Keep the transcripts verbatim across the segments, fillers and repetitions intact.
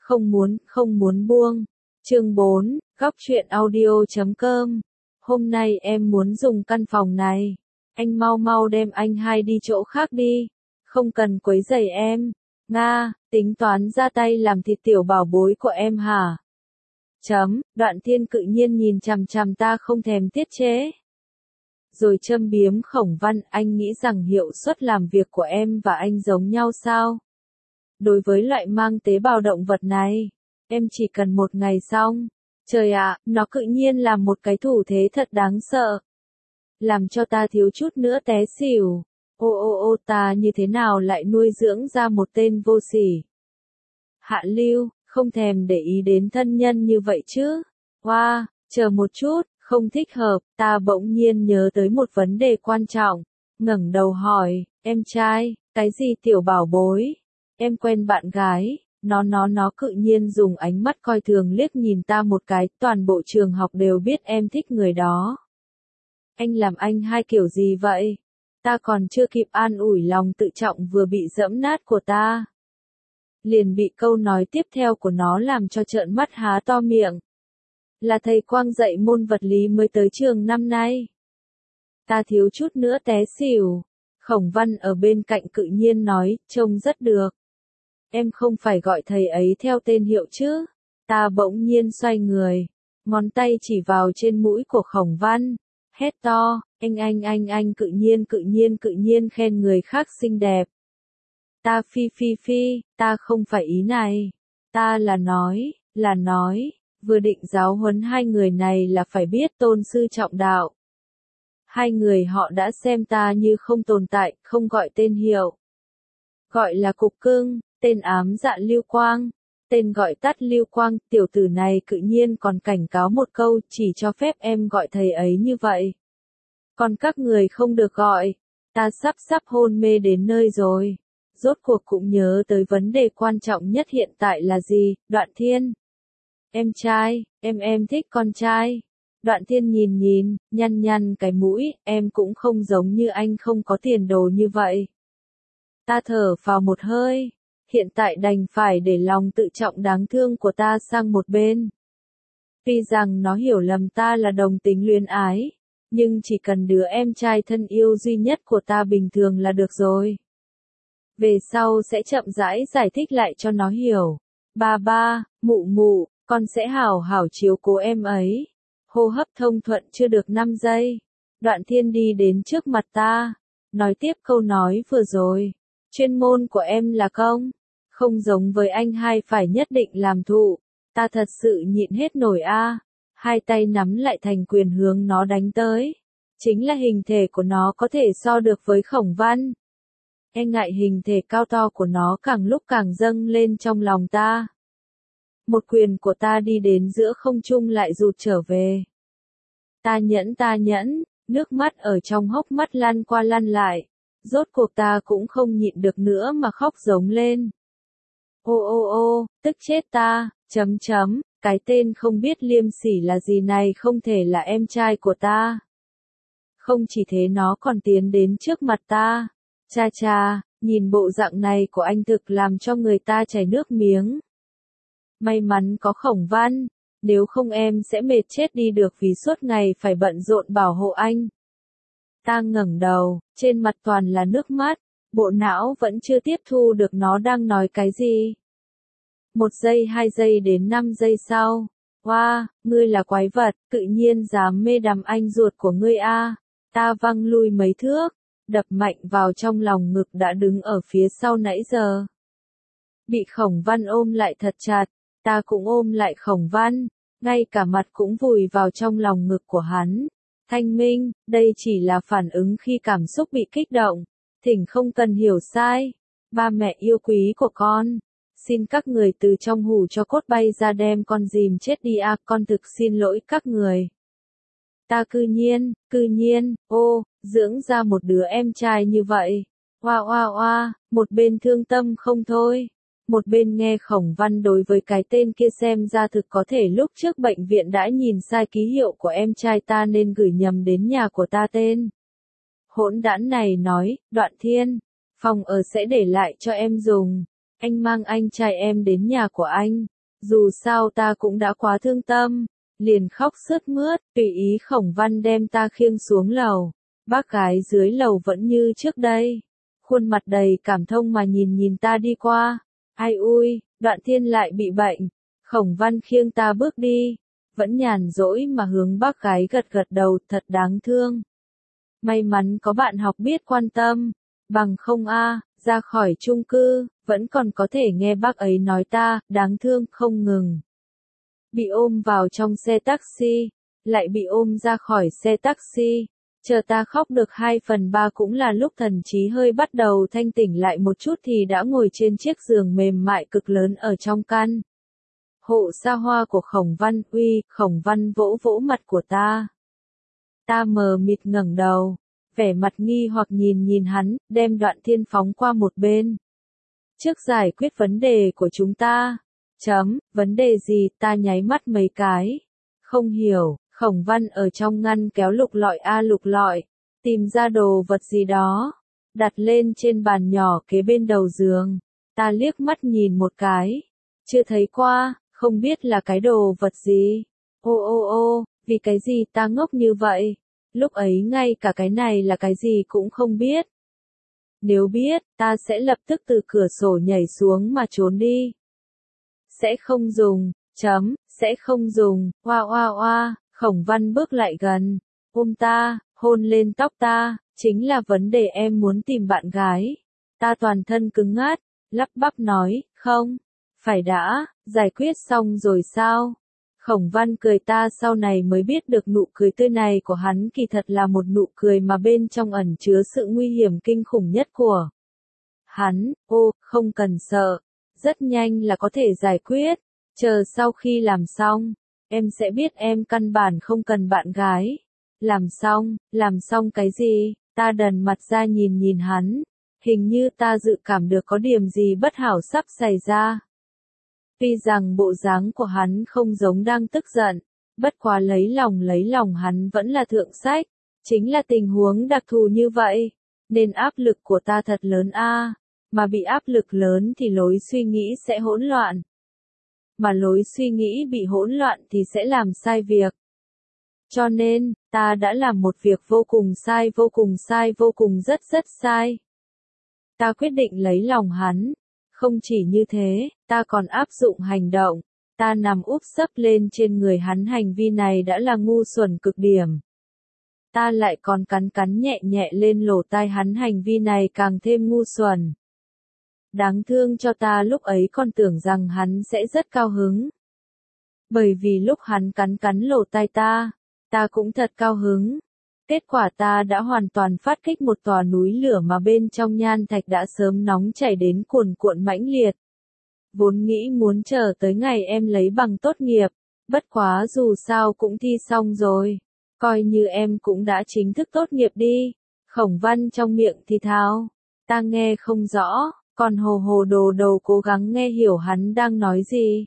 Không muốn, không muốn buông. Chương bốn, góc truyện audio chấm com. Hôm nay em muốn dùng căn phòng này. Anh mau mau đem anh hai đi chỗ khác đi. Không cần quấy rầy em. Nga, tính toán ra tay làm thịt tiểu bảo bối của em hả? Chấm, Đoạn Thiên cự nhiên nhìn chằm chằm ta không thèm tiết chế. Rồi châm biếm Khổng Văn, anh nghĩ rằng hiệu suất làm việc của em và anh giống nhau sao? Đối với loại mang tế bào động vật này, em chỉ cần một ngày xong. Trời ạ, nó cự nhiên làm một cái thủ thế thật đáng sợ. Làm cho ta thiếu chút nữa té xỉu. Ô ô ô ta như thế nào lại nuôi dưỡng ra một tên vô sỉ. Hạ lưu, không thèm để ý đến thân nhân như vậy chứ. Wow, chờ một chút, không thích hợp, ta bỗng nhiên nhớ tới một vấn đề quan trọng. Ngẩng đầu hỏi, em trai, cái gì tiểu bảo bối? Em quen bạn gái, nó nó nó cự nhiên dùng ánh mắt coi thường liếc nhìn ta một cái, toàn bộ trường học đều biết em thích người đó. Anh làm anh hai kiểu gì vậy? Ta còn chưa kịp an ủi lòng tự trọng vừa bị dẫm nát của ta. Liền bị câu nói tiếp theo của nó làm cho trợn mắt há to miệng. Là thầy Quang dạy môn vật lý mới tới trường năm nay. Ta thiếu chút nữa té xỉu. Khổng Văn ở bên cạnh cự nhiên nói, trông rất được. Em không phải gọi thầy ấy theo tên hiệu chứ? Ta bỗng nhiên xoay người, ngón tay chỉ vào trên mũi của Khổng Văn, hét to, anh anh anh anh cự nhiên cự nhiên cự nhiên khen người khác xinh đẹp. Ta phi phi phi, ta không phải ý này. Ta là nói, là nói, vừa định giáo huấn hai người này là phải biết tôn sư trọng đạo. Hai người họ đã xem ta như không tồn tại, không gọi tên hiệu. Gọi là cục cưng, tên ám dạ Lưu Quang, tên gọi tắt Lưu Quang, tiểu tử này cự nhiên còn cảnh cáo một câu, chỉ cho phép em gọi thầy ấy như vậy. Còn các người không được gọi, ta sắp sắp hôn mê đến nơi rồi. Rốt cuộc cũng nhớ tới vấn đề quan trọng nhất hiện tại là gì, Đoạn Thiên. Em trai, em em thích con trai. Đoạn Thiên nhìn nhìn, nhăn nhăn cái mũi, em cũng không giống như anh không có tiền đồ như vậy. Ta thở phào một hơi, hiện tại đành phải để lòng tự trọng đáng thương của ta sang một bên. Tuy rằng nó hiểu lầm ta là đồng tính luyến ái, nhưng chỉ cần đứa em trai thân yêu duy nhất của ta bình thường là được rồi. Về sau sẽ chậm rãi giải thích lại cho nó hiểu. Ba ba, mụ mụ, con sẽ hảo hảo chiếu cố em ấy. Hô hấp thông thuận chưa được năm giây. Đoạn Thiên đi đến trước mặt ta, nói tiếp câu nói vừa rồi. Chuyên môn của em là công, không giống với anh hai phải nhất định làm thụ. Ta thật sự nhịn hết nổi a. Hai tay nắm lại thành quyền hướng nó đánh tới. Chính là hình thể của nó có thể so được với Khổng Văn. E ngại hình thể cao to của nó càng lúc càng dâng lên trong lòng ta. Một quyền của ta đi đến giữa không trung lại rụt trở về. Ta nhẫn ta nhẫn, nước mắt ở trong hốc mắt lăn qua lăn lại. Rốt cuộc ta cũng không nhịn được nữa mà khóc giống lên. Ô ô ô, tức chết ta, chấm chấm, cái tên không biết liêm sỉ là gì này không thể là em trai của ta. Không chỉ thế nó còn tiến đến trước mặt ta. Cha cha, nhìn bộ dạng này của anh thực làm cho người ta chảy nước miếng. May mắn có Khổng Văn, nếu không em sẽ mệt chết đi được vì suốt ngày phải bận rộn bảo hộ anh. Ta ngẩng đầu, trên mặt toàn là nước mắt, bộ não vẫn chưa tiếp thu được nó đang nói cái gì. Một giây hai giây đến năm giây sau. Wow, ngươi là quái vật, tự nhiên dám mê đắm anh ruột của ngươi a. Ta văng lui mấy thước, đập mạnh vào trong lòng ngực đã đứng ở phía sau nãy giờ. Bị Khổng Văn ôm lại thật chặt, ta cũng ôm lại Khổng Văn, ngay cả mặt cũng vùi vào trong lòng ngực của hắn. Thanh minh, đây chỉ là phản ứng khi cảm xúc bị kích động, thỉnh không cần hiểu sai. Ba mẹ yêu quý của con, xin các người từ trong hủ cho cốt bay ra đem con dìm chết đi a, con thực xin lỗi các người. Ta cư nhiên, cư nhiên, ô, dưỡng ra một đứa em trai như vậy. Oa oa oa, một bên thương tâm không thôi. Một bên nghe Khổng Văn đối với cái tên kia xem ra thực có thể lúc trước bệnh viện đã nhìn sai ký hiệu của em trai ta nên gửi nhầm đến nhà của ta tên. Hỗn đản này nói, Đoạn Thiên, phòng ở sẽ để lại cho em dùng. Anh mang anh trai em đến nhà của anh. Dù sao ta cũng đã quá thương tâm, liền khóc sướt mướt, tùy ý Khổng Văn đem ta khiêng xuống lầu. Bác gái dưới lầu vẫn như trước đây, khuôn mặt đầy cảm thông mà nhìn nhìn ta đi qua. Ai ui, Đoạn Thiên lại bị bệnh. Khổng Văn khiêng ta bước đi, vẫn nhàn rỗi mà hướng bác gái gật gật đầu, thật đáng thương. May mắn có bạn học biết quan tâm, bằng không a, ra khỏi chung cư, vẫn còn có thể nghe bác ấy nói ta, đáng thương không ngừng. Bị ôm vào trong xe taxi, lại bị ôm ra khỏi xe taxi, chờ ta khóc được hai phần ba cũng là lúc thần trí hơi bắt đầu thanh tỉnh lại một chút thì đã ngồi trên chiếc giường mềm mại cực lớn ở trong căn hộ xa hoa của Khổng Văn. Uy, Khổng Văn vỗ vỗ mặt của ta. Ta mờ mịt ngẩng đầu, vẻ mặt nghi hoặc nhìn nhìn hắn, đem Đoạn Thiên phóng qua một bên. Trước giải quyết vấn đề của chúng ta. Chấm, vấn đề gì? Ta nháy mắt mấy cái. Không hiểu. Khổng Văn ở trong ngăn kéo lục lọi a lục lọi, tìm ra đồ vật gì đó, đặt lên trên bàn nhỏ kế bên đầu giường. Ta liếc mắt nhìn một cái, chưa thấy qua, không biết là cái đồ vật gì. Ô ô ô, vì cái gì ta ngốc như vậy? Lúc ấy ngay cả cái này là cái gì cũng không biết. Nếu biết, ta sẽ lập tức từ cửa sổ nhảy xuống mà trốn đi. Sẽ không dùng, chấm, sẽ không dùng, oa oa oa. Khổng Văn bước lại gần, ôm ta, hôn lên tóc ta, chính là vấn đề em muốn tìm bạn gái. Ta toàn thân cứng ngắc, lắp bắp nói, không, phải đã, giải quyết xong rồi sao? Khổng Văn cười, ta sau này mới biết được nụ cười tươi này của hắn kỳ thật là một nụ cười mà bên trong ẩn chứa sự nguy hiểm kinh khủng nhất của hắn. Ô, không cần sợ, rất nhanh là có thể giải quyết, chờ sau khi làm xong. Em sẽ biết em căn bản không cần bạn gái. Làm xong, làm xong cái gì? Ta đần mặt ra nhìn nhìn hắn. Hình như ta dự cảm được có điểm gì bất hảo sắp xảy ra. Tuy rằng bộ dáng của hắn không giống đang tức giận, bất quá lấy lòng lấy lòng hắn vẫn là thượng sách. Chính là tình huống đặc thù như vậy, nên áp lực của ta thật lớn a, mà bị áp lực lớn thì lối suy nghĩ sẽ hỗn loạn. Mà lối suy nghĩ bị hỗn loạn thì sẽ làm sai việc. Cho nên, ta đã làm một việc vô cùng sai, vô cùng sai, vô cùng rất rất sai. Ta quyết định lấy lòng hắn. Không chỉ như thế, ta còn áp dụng hành động. Ta nằm úp sấp lên trên người hắn, hành vi này đã là ngu xuẩn cực điểm. Ta lại còn cắn cắn nhẹ nhẹ lên lỗ tai hắn, hành vi này càng thêm ngu xuẩn. Đáng thương cho ta lúc ấy còn tưởng rằng hắn sẽ rất cao hứng. Bởi vì lúc hắn cắn cắn lỗ tai ta, ta cũng thật cao hứng. Kết quả ta đã hoàn toàn phát kích một tòa núi lửa mà bên trong nhan thạch đã sớm nóng chảy đến cuồn cuộn mãnh liệt. Vốn nghĩ muốn chờ tới ngày em lấy bằng tốt nghiệp, bất quá dù sao cũng thi xong rồi, coi như em cũng đã chính thức tốt nghiệp đi. Khổng Văn trong miệng thì thào, ta nghe không rõ. Còn hồ hồ đồ đầu cố gắng nghe hiểu hắn đang nói gì.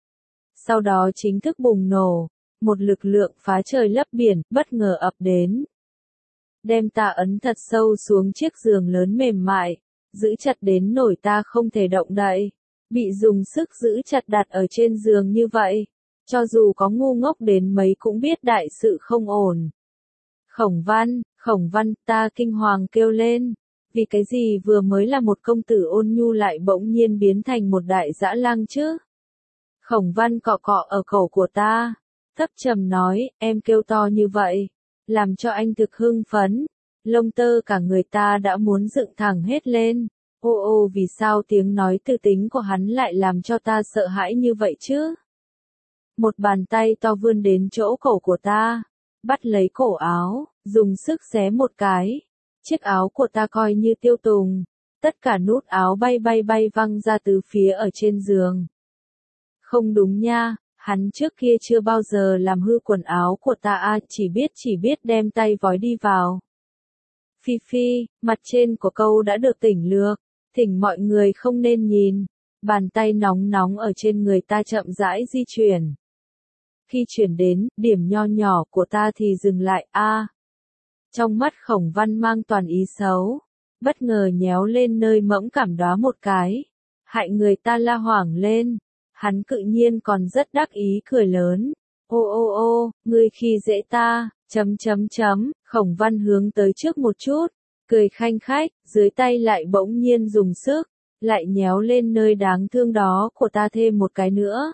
Sau đó chính thức bùng nổ, một lực lượng phá trời lấp biển, bất ngờ ập đến. Đem ta ấn thật sâu xuống chiếc giường lớn mềm mại, giữ chặt đến nổi ta không thể động đậy. Bị dùng sức giữ chặt đặt ở trên giường như vậy, cho dù có ngu ngốc đến mấy cũng biết đại sự không ổn. Khổng Văn, Khổng Văn, ta kinh hoàng kêu lên. Vì cái gì vừa mới là một công tử ôn nhu lại bỗng nhiên biến thành một đại dã lang chứ? Khổng Văn cọ cọ ở cổ của ta, thấp trầm nói, em kêu to như vậy, làm cho anh thực hưng phấn. Lông tơ cả người ta đã muốn dựng thẳng hết lên. Ô ô, vì sao tiếng nói tư tính của hắn lại làm cho ta sợ hãi như vậy chứ? Một bàn tay to vươn đến chỗ cổ của ta, bắt lấy cổ áo, dùng sức xé một cái. Chiếc áo của ta coi như tiêu tùng, tất cả nút áo bay bay bay văng ra từ phía ở trên giường. Không đúng nha, hắn trước kia chưa bao giờ làm hư quần áo của ta a, chỉ biết chỉ biết đem tay vói đi vào. Phi Phi, mặt trên của câu đã được tỉnh lược, thỉnh mọi người không nên nhìn. Bàn tay nóng nóng ở trên người ta chậm rãi di chuyển. Khi chuyển đến điểm nho nhỏ của ta thì dừng lại a. À, trong mắt Khổng Văn mang toàn ý xấu, bất ngờ nhéo lên nơi mẫm cảm đó một cái, hại người ta la hoảng lên. Hắn cự nhiên còn rất đắc ý cười lớn. Ô ô ô, ngươi khi dễ ta, chấm chấm chấm, Khổng Văn hướng tới trước một chút, cười khanh khách, dưới tay lại bỗng nhiên dùng sức, lại nhéo lên nơi đáng thương đó của ta thêm một cái nữa.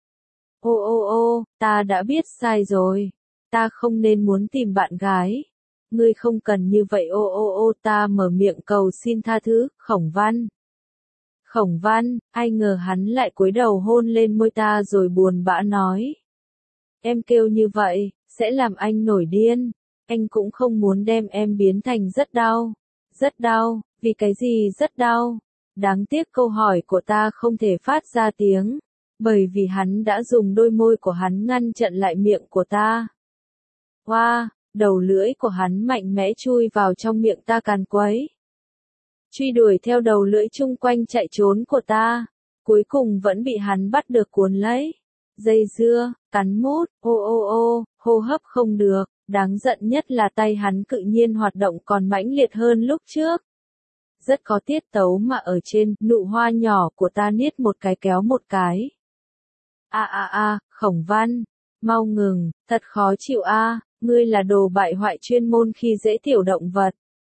Ô ô ô, ta đã biết sai rồi, ta không nên muốn tìm bạn gái. Ngươi không cần như vậy ô ô ô, ta mở miệng cầu xin tha thứ, Khổng Văn. Khổng Văn, ai ngờ hắn lại cúi đầu hôn lên môi ta rồi buồn bã nói. Em kêu như vậy, sẽ làm anh nổi điên. Anh cũng không muốn đem em biến thành rất đau. Rất đau, vì cái gì rất đau? Đáng tiếc câu hỏi của ta không thể phát ra tiếng, bởi vì hắn đã dùng đôi môi của hắn ngăn chặn lại miệng của ta. Hoa, wow, đầu lưỡi của hắn mạnh mẽ chui vào trong miệng ta càn quấy. Truy đuổi theo đầu lưỡi chung quanh chạy trốn của ta, cuối cùng vẫn bị hắn bắt được cuốn lấy. Dây dưa, cắn mút, ô ô ô, hô hấp không được, đáng giận nhất là tay hắn cự nhiên hoạt động còn mãnh liệt hơn lúc trước. Rất có tiết tấu mà ở trên nụ hoa nhỏ của ta niết một cái kéo một cái. A a a, Khổng Văn, mau ngừng, thật khó chịu a, ngươi là đồ bại hoại chuyên môn khi dễ tiểu động vật.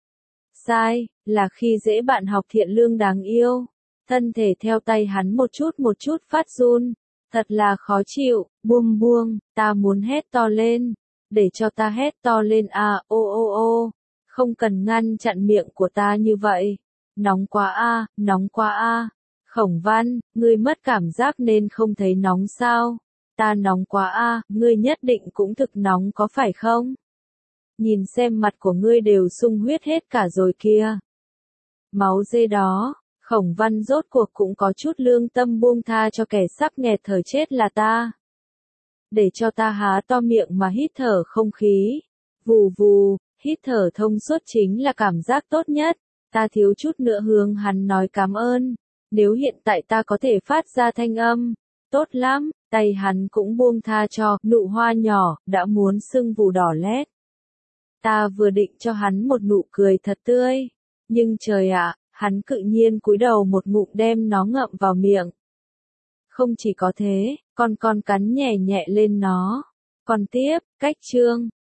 Sai, là khi dễ bạn học thiện lương đáng yêu. Thân thể theo tay hắn một chút một chút phát run. Thật là khó chịu, buông buông, ta muốn hét to lên. Để cho ta hét to lên à, ô ô ô. Không cần ngăn chặn miệng của ta như vậy. Nóng quá a, à, nóng quá a. À. Khổng Văn, ngươi mất cảm giác nên không thấy nóng sao? Ta nóng quá a, à, ngươi nhất định cũng thực nóng có phải không? Nhìn xem mặt của ngươi đều sung huyết hết cả rồi kia. Máu dê đó, Khổng Văn rốt cuộc cũng có chút lương tâm buông tha cho kẻ sắp nghẹt thở chết là ta. Để cho ta há to miệng mà hít thở không khí. Vù vù, hít thở thông suốt chính là cảm giác tốt nhất. Ta thiếu chút nữa hướng hắn nói cảm ơn. Nếu hiện tại ta có thể phát ra thanh âm, tốt lắm, tay hắn cũng buông tha cho, nụ hoa nhỏ, đã muốn sưng vù đỏ lét. Ta vừa định cho hắn một nụ cười thật tươi, nhưng trời ạ, hắn cự nhiên cúi đầu một ngụm đem nó ngậm vào miệng. Không chỉ có thế, còn còn cắn nhẹ nhẹ lên nó. Còn tiếp, cách chương.